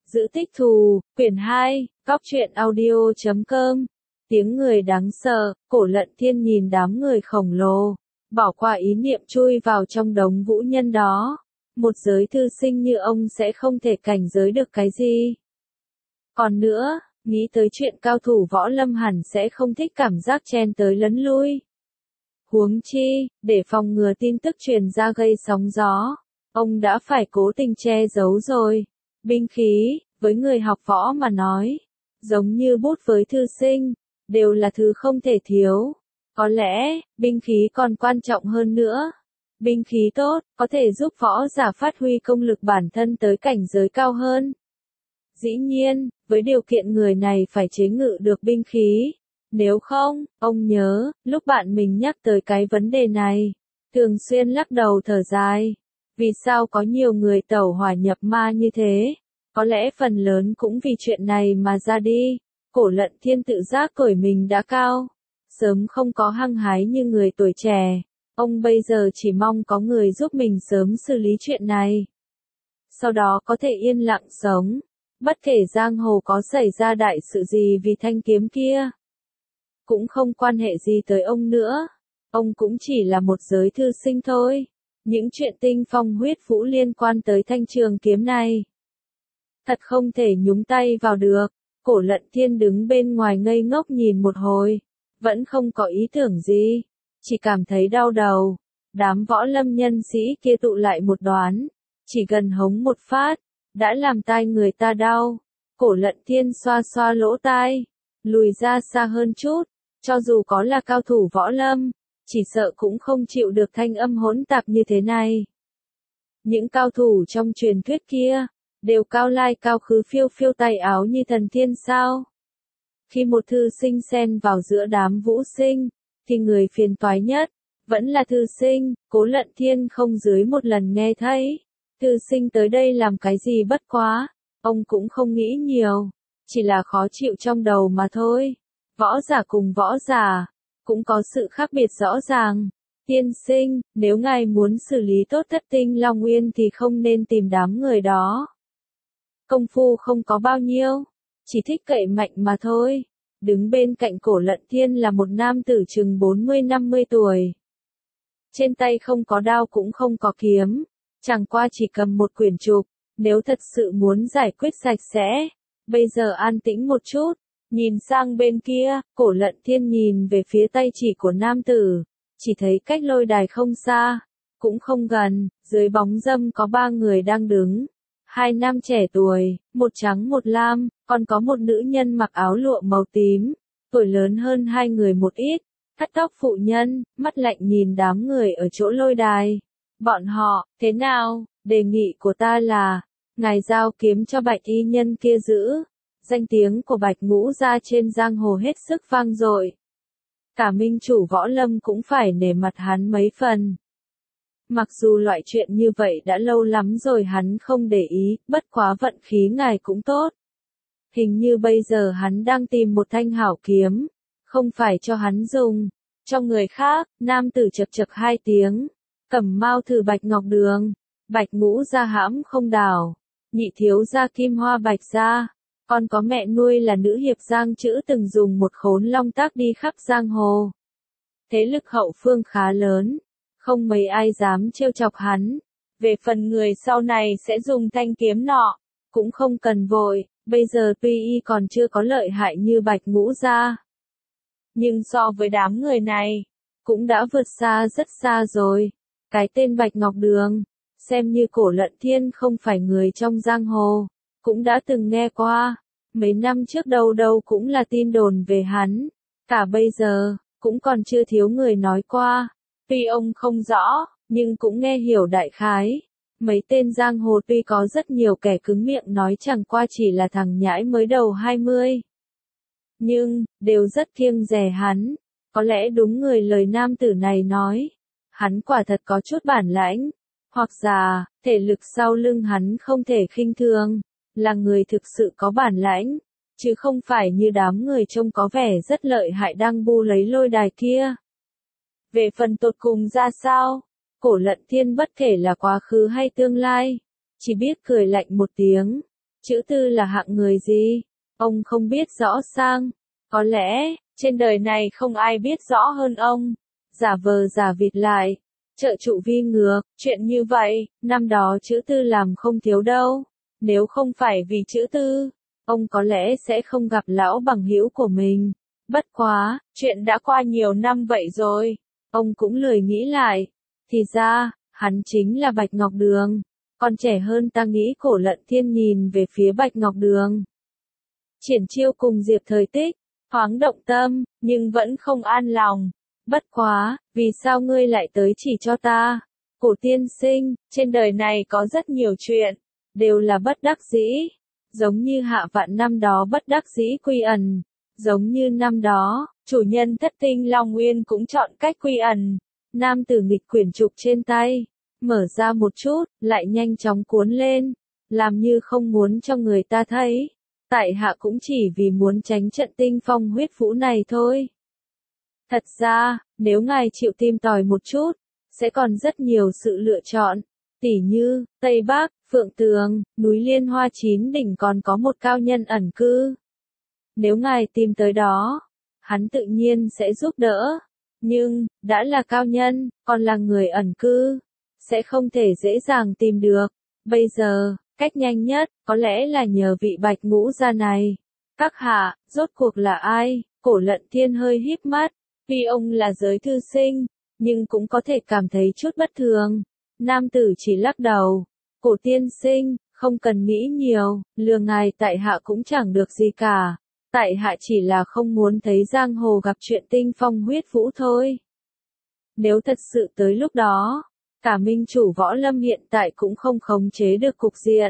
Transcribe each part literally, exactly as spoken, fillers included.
Giữ tích thù, quyển hai, góc truyện audio chấm com. Tiếng người đáng sợ, Cổ Lận Thiên nhìn đám người khổng lồ, bỏ qua ý niệm chui vào trong đống vũ nhân đó. Một giới thư sinh như ông sẽ không thể cảnh giới được cái gì. Còn nữa, nghĩ tới chuyện cao thủ võ lâm hẳn sẽ không thích cảm giác chen tới lấn lui. Huống chi, để phòng ngừa tin tức truyền ra gây sóng gió, ông đã phải cố tình che giấu rồi. Binh khí, với người học võ mà nói, giống như bút với thư sinh, đều là thứ không thể thiếu. Có lẽ, binh khí còn quan trọng hơn nữa. Binh khí tốt, có thể giúp võ giả phát huy công lực bản thân tới cảnh giới cao hơn. Dĩ nhiên, với điều kiện người này phải chế ngự được binh khí. Nếu không, ông nhớ, lúc bạn mình nhắc tới cái vấn đề này, thường xuyên lắc đầu thở dài. Vì sao có nhiều người tẩu hỏa nhập ma như thế? Có lẽ phần lớn cũng vì chuyện này mà ra đi. Cổ Lận Thiên tự giác tuổi mình đã cao, sớm không có hăng hái như người tuổi trẻ. Ông bây giờ chỉ mong có người giúp mình sớm xử lý chuyện này. Sau đó có thể yên lặng sống, bất kể giang hồ có xảy ra đại sự gì vì thanh kiếm kia. Cũng không quan hệ gì tới ông nữa. Ông cũng chỉ là một giới thư sinh thôi. Những chuyện tinh phong huyết vũ liên quan tới thanh trường kiếm này, thật không thể nhúng tay vào được. Cổ Lận Thiên đứng bên ngoài ngây ngốc nhìn một hồi, vẫn không có ý tưởng gì, chỉ cảm thấy đau đầu. Đám võ lâm nhân sĩ kia tụ lại một đoán, chỉ gần hống một phát, đã làm tai người ta đau. Cổ Lận Thiên xoa xoa lỗ tai, lùi ra xa hơn chút, cho dù có là cao thủ võ lâm, chỉ sợ cũng không chịu được thanh âm hỗn tạp như thế này. Những cao thủ trong truyền thuyết kia, đều cao lai cao khứ phiêu phiêu tay áo như thần tiên sao. Khi một thư sinh xen vào giữa đám vũ sinh, thì người phiền toái nhất, vẫn là thư sinh. Cố Lận Thiên không dưới một lần nghe thấy, thư sinh tới đây làm cái gì bất quá, ông cũng không nghĩ nhiều, chỉ là khó chịu trong đầu mà thôi. Võ giả cùng võ giả, cũng có sự khác biệt rõ ràng. Tiên sinh, nếu ngài muốn xử lý tốt Thất Tinh Long Uyên thì không nên tìm đám người đó. Công phu không có bao nhiêu, chỉ thích cậy mạnh mà thôi. Đứng bên cạnh Cổ Lận Thiên là một nam tử chừng bốn mươi năm mươi tuổi. Trên tay không có đao cũng không có kiếm, chẳng qua chỉ cầm một quyển trục. Nếu thật sự muốn giải quyết sạch sẽ, bây giờ an tĩnh một chút. Nhìn sang bên kia, Cổ Lận Thiên nhìn về phía tay chỉ của nam tử, chỉ thấy cách lôi đài không xa, cũng không gần, dưới bóng râm có ba người đang đứng. Hai nam trẻ tuổi, một trắng một lam, còn có một nữ nhân mặc áo lụa màu tím, tuổi lớn hơn hai người một ít, thắt tóc phụ nhân, mắt lạnh nhìn đám người ở chỗ lôi đài. Bọn họ, thế nào, đề nghị của ta là, ngài giao kiếm cho Bạch y nhân kia giữ. Danh tiếng của Bạch Ngũ gia trên giang hồ hết sức vang dội. Cả minh chủ võ lâm cũng phải nể mặt hắn mấy phần. Mặc dù loại chuyện như vậy đã lâu lắm rồi hắn không để ý, bất quá vận khí ngài cũng tốt. Hình như bây giờ hắn đang tìm một thanh hảo kiếm, không phải cho hắn dùng, cho người khác. Nam tử chật chật hai tiếng, Cẩm Mao thử Bạch Ngọc Đường, Bạch Ngũ gia hãm không đảo, nhị thiếu gia Kim Hoa Bạch gia. Còn có mẹ nuôi là nữ hiệp Giang Chữ từng dùng một khốn long tác đi khắp giang hồ. Thế lực hậu phương khá lớn, không mấy ai dám trêu chọc hắn. Về phần người sau này sẽ dùng thanh kiếm nọ, cũng không cần vội, bây giờ tuy y còn chưa có lợi hại như Bạch Ngũ gia, nhưng so với đám người này, cũng đã vượt xa rất xa rồi. Cái tên Bạch Ngọc Đường, xem như Cổ Lận Thiên không phải người trong giang hồ, cũng đã từng nghe qua. Mấy năm trước đâu đâu cũng là tin đồn về hắn, cả bây giờ, cũng còn chưa thiếu người nói qua. Tuy ông không rõ, nhưng cũng nghe hiểu đại khái. Mấy tên giang hồ tuy có rất nhiều kẻ cứng miệng nói chẳng qua chỉ là thằng nhãi mới đầu hai mươi, nhưng, đều rất kiêng dè hắn. Có lẽ đúng người lời nam tử này nói, hắn quả thật có chút bản lãnh, hoặc già, thể lực sau lưng hắn không thể khinh thường. Là người thực sự có bản lãnh, chứ không phải như đám người trông có vẻ rất lợi hại đang bu lấy lôi đài kia. Về phần tột cùng ra sao, Cổ Lận Thiên bất kể là quá khứ hay tương lai, chỉ biết cười lạnh một tiếng. Chữ Tư là hạng người gì? Ông không biết rõ sang. Có lẽ, trên đời này không ai biết rõ hơn ông. Giả vờ giả vịt lại. Trợ trụ vi ngược, chuyện như vậy, năm đó Chữ Tư làm không thiếu đâu. Nếu không phải vì Chữ Tư, ông có lẽ sẽ không gặp lão bằng hữu của mình. Bất quá, chuyện đã qua nhiều năm vậy rồi. Ông cũng lười nghĩ lại. Thì ra, hắn chính là Bạch Ngọc Đường. Còn trẻ hơn ta nghĩ. Cổ Lận Thiên nhìn về phía Bạch Ngọc Đường. Triển Chiêu cùng Diệp Thời Tích, thoáng động tâm, nhưng vẫn không an lòng. Bất quá, vì sao ngươi lại tới chỉ cho ta? Cổ tiên sinh, trên đời này có rất nhiều chuyện, đều là bất đắc dĩ. Giống như Hạ Vạn năm đó bất đắc dĩ quy ẩn. Giống như năm đó, chủ nhân Thất Tinh Long Nguyên cũng chọn cách quy ẩn. Nam tử nghịch quyển trục trên tay, mở ra một chút, lại nhanh chóng cuốn lên, làm như không muốn cho người ta thấy. Tại hạ cũng chỉ vì muốn tránh trận tinh phong huyết vũ này thôi. Thật ra, nếu ngài chịu tìm tòi một chút, sẽ còn rất nhiều sự lựa chọn. Tỉ như, Tây Bắc, Phượng Tường, núi Liên Hoa Chín Đỉnh còn có một cao nhân ẩn cư. Nếu ngài tìm tới đó, hắn tự nhiên sẽ giúp đỡ. Nhưng, đã là cao nhân, còn là người ẩn cư, sẽ không thể dễ dàng tìm được. Bây giờ, cách nhanh nhất, có lẽ là nhờ vị Bạch Ngũ gia này. Các hạ, rốt cuộc là ai? Cổ Lận Thiên hơi híp mắt, vì ông là giới thư sinh, nhưng cũng có thể cảm thấy chút bất thường. Nam tử chỉ lắc đầu. Cổ tiên sinh, không cần nghĩ nhiều, lừa ngài tại hạ cũng chẳng được gì cả. Tại hạ chỉ là không muốn thấy giang hồ gặp chuyện tinh phong huyết vũ thôi. Nếu thật sự tới lúc đó, cả minh chủ võ lâm hiện tại cũng không khống chế được cục diện.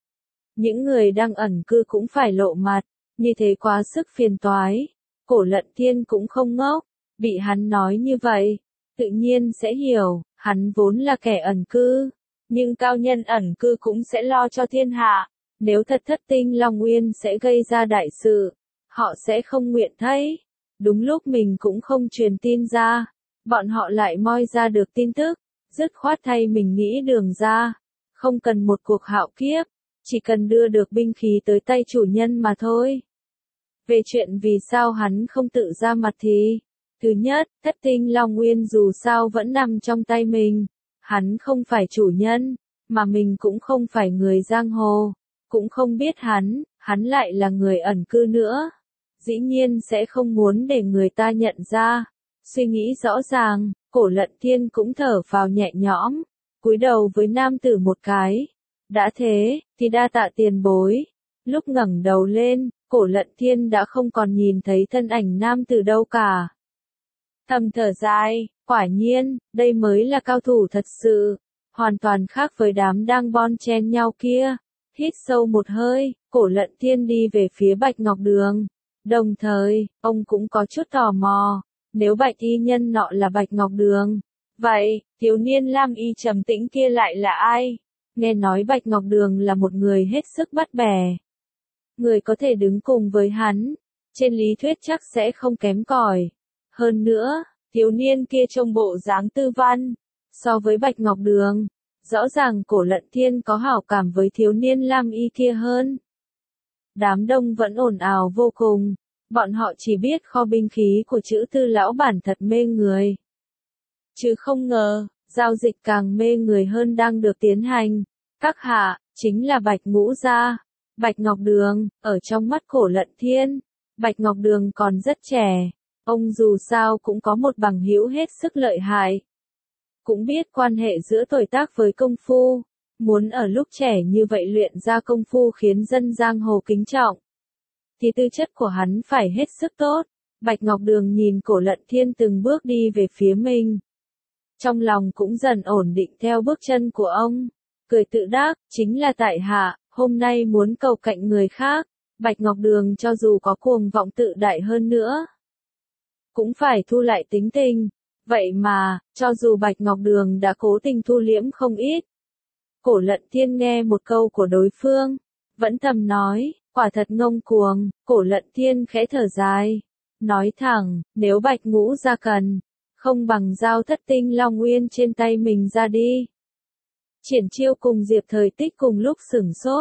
Những người đang ẩn cư cũng phải lộ mặt, như thế quá sức phiền toái. Cổ Lận Thiên cũng không ngốc, bị hắn nói như vậy, tự nhiên sẽ hiểu, hắn vốn là kẻ ẩn cư, nhưng cao nhân ẩn cư cũng sẽ lo cho thiên hạ. Nếu thật Thất Tinh Long Nguyên sẽ gây ra đại sự, họ sẽ không nguyện thấy. Đúng lúc mình cũng không truyền tin ra, bọn họ lại moi ra được tin tức, dứt khoát thay mình nghĩ đường ra. Không cần một cuộc hạo kiếp, chỉ cần đưa được binh khí tới tay chủ nhân mà thôi. Về chuyện vì sao hắn không tự ra mặt thì, thứ nhất, Thất Tinh Long Nguyên dù sao vẫn nằm trong tay mình. Hắn không phải chủ nhân, mà mình cũng không phải người giang hồ, cũng không biết hắn, hắn lại là người ẩn cư nữa. Dĩ nhiên sẽ không muốn để người ta nhận ra. Suy nghĩ rõ ràng, Cổ Lận Thiên cũng thở phào nhẹ nhõm, cúi đầu với nam tử một cái. Đã thế, thì đa tạ tiền bối. Lúc ngẩng đầu lên, Cổ Lận Thiên đã không còn nhìn thấy thân ảnh nam tử đâu cả. Thầm thở dài, quả nhiên, đây mới là cao thủ thật sự, hoàn toàn khác với đám đang bon chen nhau kia. Hít sâu một hơi, Cổ Lận Thiên đi về phía Bạch Ngọc Đường. Đồng thời, ông cũng có chút tò mò, nếu Bạch y nhân nọ là Bạch Ngọc Đường, vậy, thiếu niên lam y trầm tĩnh kia lại là ai? Nghe nói Bạch Ngọc Đường là một người hết sức bắt bẻ. Người có thể đứng cùng với hắn, trên lý thuyết chắc sẽ không kém cỏi. Hơn nữa, thiếu niên kia trông bộ dáng tư văn, so với Bạch Ngọc Đường, rõ ràng Cổ Lận Thiên có hảo cảm với thiếu niên lam y kia hơn. Đám đông vẫn ồn ào vô cùng, bọn họ chỉ biết kho binh khí của Chữ Tư lão bản thật mê người. Chứ không ngờ, giao dịch càng mê người hơn đang được tiến hành. Các hạ, chính là Bạch Ngũ gia, Bạch Ngọc Đường. Ở trong mắt Cổ Lận Thiên, Bạch Ngọc Đường còn rất trẻ, ông dù sao cũng có một bằng hữu hết sức lợi hại. Cũng biết quan hệ giữa tuổi tác với công phu, muốn ở lúc trẻ như vậy luyện ra công phu khiến dân giang hồ kính trọng, thì tư chất của hắn phải hết sức tốt. Bạch Ngọc Đường nhìn Cổ Lận Thiên từng bước đi về phía mình, trong lòng cũng dần ổn định theo bước chân của ông, cười tự đắc, chính là tại hạ, hôm nay muốn cầu cạnh người khác. Bạch Ngọc Đường cho dù có cuồng vọng tự đại hơn nữa, cũng phải thu lại tính tình. Vậy mà, cho dù Bạch Ngọc Đường đã cố tình thu liễm không ít, Cổ Lận Thiên nghe một câu của đối phương, vẫn thầm nói, quả thật ngông cuồng. Cổ Lận Thiên khẽ thở dài, nói thẳng, nếu Bạch Ngũ gia cần, không bằng giao Thất Tinh Long Nguyên trên tay mình ra đi. Triển Chiêu cùng Diệp Thời Tích cùng lúc sửng sốt,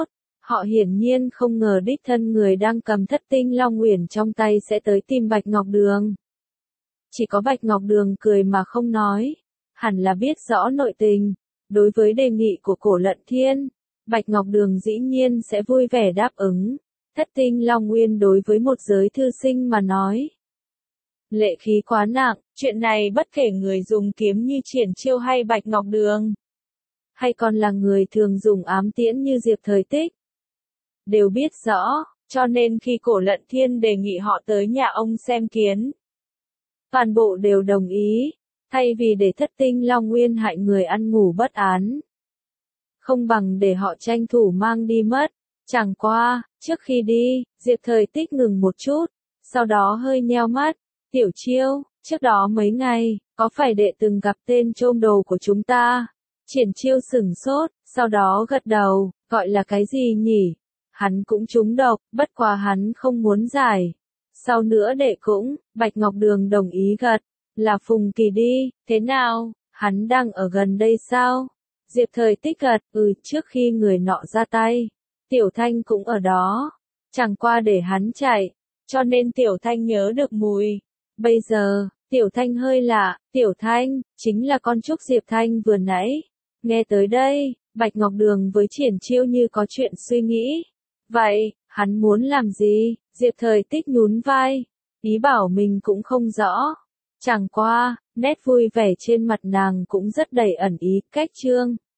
Họ hiển nhiên không ngờ đích thân người đang cầm thất tinh long uyển trong tay sẽ tới tìm Bạch Ngọc Đường. Chỉ có Bạch Ngọc Đường cười mà không nói, hẳn là biết rõ nội tình. Đối với đề nghị của Cổ Lận Thiên, Bạch Ngọc Đường dĩ nhiên sẽ vui vẻ đáp ứng. Thất tinh long uyên đối với một giới thư sinh mà nói, lệ khí quá nặng, chuyện này bất kể người dùng kiếm như Triển Chiêu hay Bạch Ngọc Đường, hay còn là người thường dùng ám tiễn như Diệp Thời Tích, đều biết rõ, cho nên khi Cổ Lận Thiên đề nghị họ tới nhà ông xem kiến, toàn bộ đều đồng ý, thay vì để thất tinh long uyên hại người ăn ngủ bất án. Không bằng để họ tranh thủ mang đi mất. Chẳng qua, trước khi đi, Diệp Thời Tích ngừng một chút, sau đó hơi nheo mắt. Tiểu Chiêu, trước đó mấy ngày, có phải đệ từng gặp tên trôm đồ của chúng ta? Triển Chiêu sửng sốt, sau đó gật đầu, gọi là cái gì nhỉ? Hắn cũng trúng độc, bất quá hắn không muốn giải. Sau nữa đệ cũng, Bạch Ngọc Đường đồng ý gật, là Phùng Kỳ đi, thế nào, hắn đang ở gần đây sao? Diệp Thời Tích gật, ừ, trước khi người nọ ra tay, Tiểu Thanh cũng ở đó, chẳng qua để hắn chạy, cho nên Tiểu Thanh nhớ được mùi. Bây giờ, Tiểu Thanh hơi lạ, Tiểu Thanh, chính là con Trúc Diệp Thanh vừa nãy. Nghe tới đây, Bạch Ngọc Đường với Triển Chiêu như có chuyện suy nghĩ. Vậy, hắn muốn làm gì? Diệp Thời Tích nhún vai, ý bảo mình cũng không rõ. Chẳng qua, nét vui vẻ trên mặt nàng cũng rất đầy ẩn ý, cách chương.